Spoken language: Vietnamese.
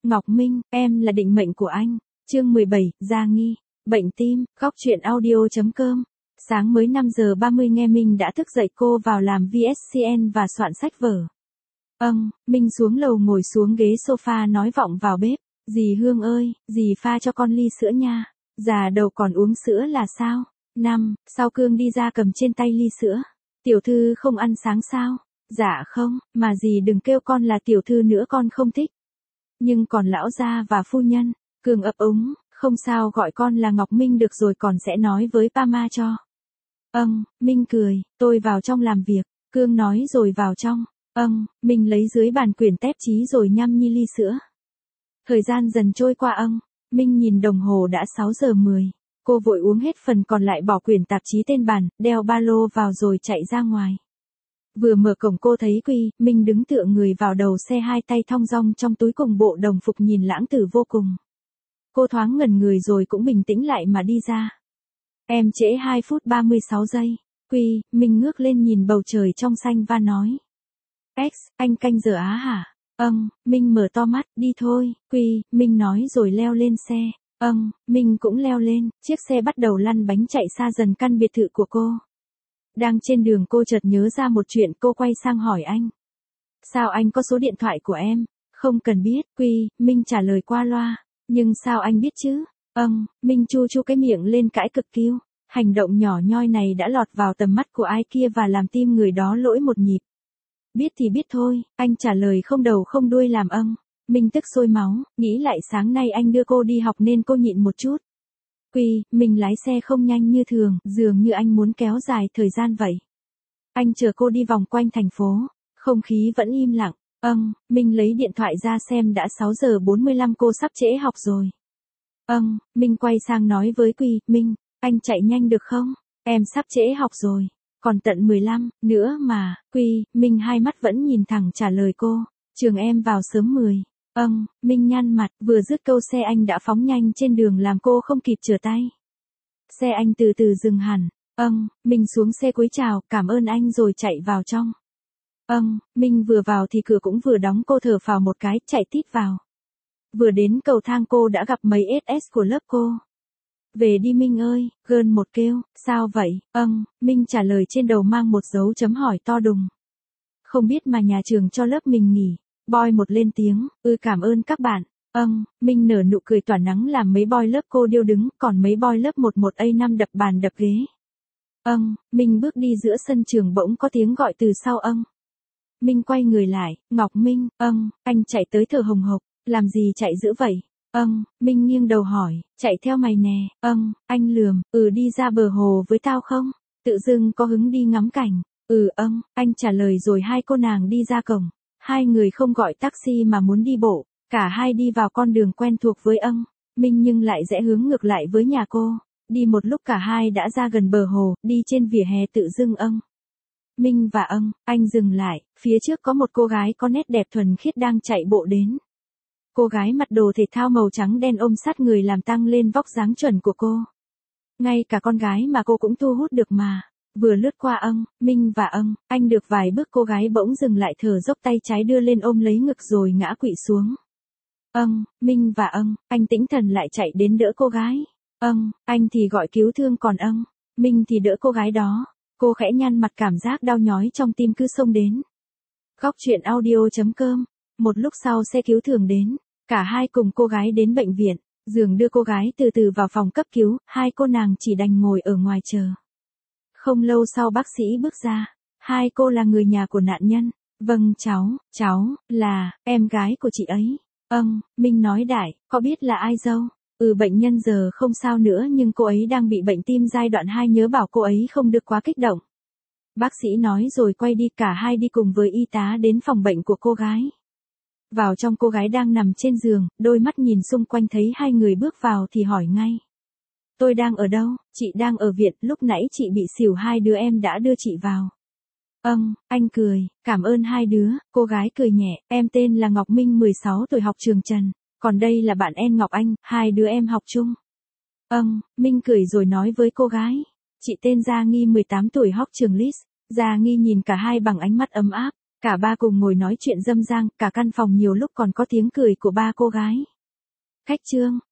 Ngọc Minh, em là định mệnh của anh. Chương 17, Gia Nghi, bệnh tim, góc truyện audio.com. Sáng mới 5 giờ 30 nghe Minh đã thức dậy, cô vào làm VSCN và soạn sách vở. Minh xuống lầu ngồi xuống ghế sofa nói vọng vào bếp. Dì Hương ơi, dì pha cho con ly sữa nha. Già đầu còn uống sữa là sao? Sau Cương đi ra cầm trên tay ly sữa. Tiểu thư không ăn sáng sao? Dạ không, mà dì đừng kêu con là tiểu thư nữa, con không thích. Nhưng còn lão gia và phu nhân. Cương ấp úng, không sao, gọi con là Ngọc Minh được rồi, còn sẽ nói với Pama cho. Minh cười, tôi vào trong làm việc. Cương nói rồi vào trong. Minh lấy dưới bàn quyển tép chí rồi nhăm nhi ly sữa. Thời gian dần trôi qua. Minh nhìn đồng hồ đã 6 giờ 10. Cô vội uống hết phần còn lại, bỏ quyển tạp chí tên bàn, đeo ba lô vào rồi chạy ra ngoài. Vừa mở cổng cô thấy Minh đứng tựa người vào đầu xe, hai tay thong dong trong túi cùng bộ đồng phục nhìn lãng tử vô cùng. Cô thoáng ngẩn người rồi cũng bình tĩnh lại mà đi ra. Em trễ 2 phút 36 giây. Minh ngước lên nhìn bầu trời trong xanh và nói. Anh canh giờ á hả? Minh mở to mắt, đi thôi, Minh nói rồi leo lên xe. Minh cũng leo lên, chiếc xe bắt đầu lăn bánh chạy xa dần căn biệt thự của cô. Đang trên đường cô chợt nhớ ra một chuyện, cô quay sang hỏi anh. Sao anh có số điện thoại của em? Không cần biết, Minh trả lời qua loa. Nhưng sao anh biết chứ? Minh chu cái miệng lên cãi cực kiêu. Hành động nhỏ nhoi này đã lọt vào tầm mắt của ai kia và làm tim người đó lỗi một nhịp. Biết thì biết thôi, anh trả lời không đầu không đuôi làm Minh tức sôi máu, nghĩ lại sáng nay anh đưa cô đi học nên cô nhịn một chút. Mình lái xe không nhanh như thường, dường như anh muốn kéo dài thời gian vậy. Anh chờ cô đi vòng quanh thành phố, không khí vẫn im lặng. Minh lấy điện thoại ra xem đã 6 giờ 45, cô sắp trễ học rồi. Minh quay sang nói với Minh, anh chạy nhanh được không? Em sắp trễ học rồi. Còn tận 15 nữa mà. Minh hai mắt vẫn nhìn thẳng trả lời cô. Trường em vào sớm 10. Minh nhăn mặt, vừa dứt câu xe anh đã phóng nhanh trên đường làm cô không kịp trở tay. Xe anh từ từ dừng hẳn. Minh xuống xe cúi chào, cảm ơn anh rồi chạy vào trong. Minh vừa vào thì cửa cũng vừa đóng, cô thở phào một cái, chạy tít vào. Vừa đến cầu thang cô đã gặp mấy SS của lớp cô. Về đi Minh ơi, Gơn một kêu, sao vậy? Minh trả lời trên đầu mang một dấu chấm hỏi to đùng. Không biết mà nhà trường cho lớp mình nghỉ. Boy một lên tiếng, cảm ơn các bạn. Minh nở nụ cười tỏa nắng làm mấy boy lớp cô điêu đứng, còn mấy boy lớp 11A5 đập bàn đập ghế. Minh bước đi giữa sân trường, bỗng có tiếng gọi từ sau. Minh quay người lại, Ngọc Minh. Anh chạy tới thở hồng hộc, làm gì chạy dữ vậy? Minh nghiêng đầu hỏi, chạy theo mày nè. Anh lườm, đi ra bờ hồ với tao không? Tự dưng có hứng đi ngắm cảnh. Anh trả lời rồi hai cô nàng đi ra cổng. Hai người không gọi taxi mà muốn đi bộ, cả hai đi vào con đường quen thuộc với Minh nhưng lại rẽ hướng ngược lại với nhà cô. Đi một lúc cả hai đã ra gần bờ hồ, đi trên vỉa hè tự dưng Minh và anh dừng lại, phía trước có một cô gái có nét đẹp thuần khiết đang chạy bộ đến. Cô gái mặc đồ thể thao màu trắng đen ôm sát người làm tăng lên vóc dáng chuẩn của cô. Ngay cả con gái mà cô cũng thu hút được mà. Vừa lướt qua Minh và anh được vài bước, cô gái bỗng dừng lại, thở dốc, tay trái đưa lên ôm lấy ngực rồi ngã quỵ xuống. Minh và anh tĩnh thần lại chạy đến đỡ cô gái. Anh thì gọi cứu thương, còn Minh thì đỡ cô gái đó. Cô khẽ nhăn mặt, cảm giác đau nhói trong tim cứ xông đến. Góc truyện audio.com. Một lúc sau xe cứu thương đến, cả hai cùng cô gái đến bệnh viện. Giường đưa cô gái từ từ vào phòng cấp cứu, hai cô nàng chỉ đành ngồi ở ngoài chờ. Không lâu sau bác sĩ bước ra. Hai cô là người nhà của nạn nhân. Vâng cháu là em gái của chị ấy. Minh nói đại, có biết là ai dâu? Bệnh nhân giờ không sao nữa nhưng cô ấy đang bị bệnh tim giai đoạn 2, nhớ bảo cô ấy không được quá kích động. Bác sĩ nói rồi quay đi, cả hai đi cùng với y tá đến phòng bệnh của cô gái. Vào trong, cô gái đang nằm trên giường, đôi mắt nhìn xung quanh thấy hai người bước vào thì hỏi ngay. Tôi đang ở đâu? Chị đang ở viện, lúc nãy chị bị xỉu, hai đứa em đã đưa chị vào. Anh cười, cảm ơn hai đứa. Cô gái cười nhẹ, em tên là Ngọc Minh, 16 tuổi, học trường Trần. Còn đây là bạn em Ngọc Anh, hai đứa em học chung. Minh cười rồi nói với cô gái. Chị tên Gia Nghi, 18 tuổi, học trường Lis. Gia Nghi nhìn cả hai bằng ánh mắt ấm áp. Cả ba cùng ngồi nói chuyện râm ran, cả căn phòng nhiều lúc còn có tiếng cười của ba cô gái. Khách Trương,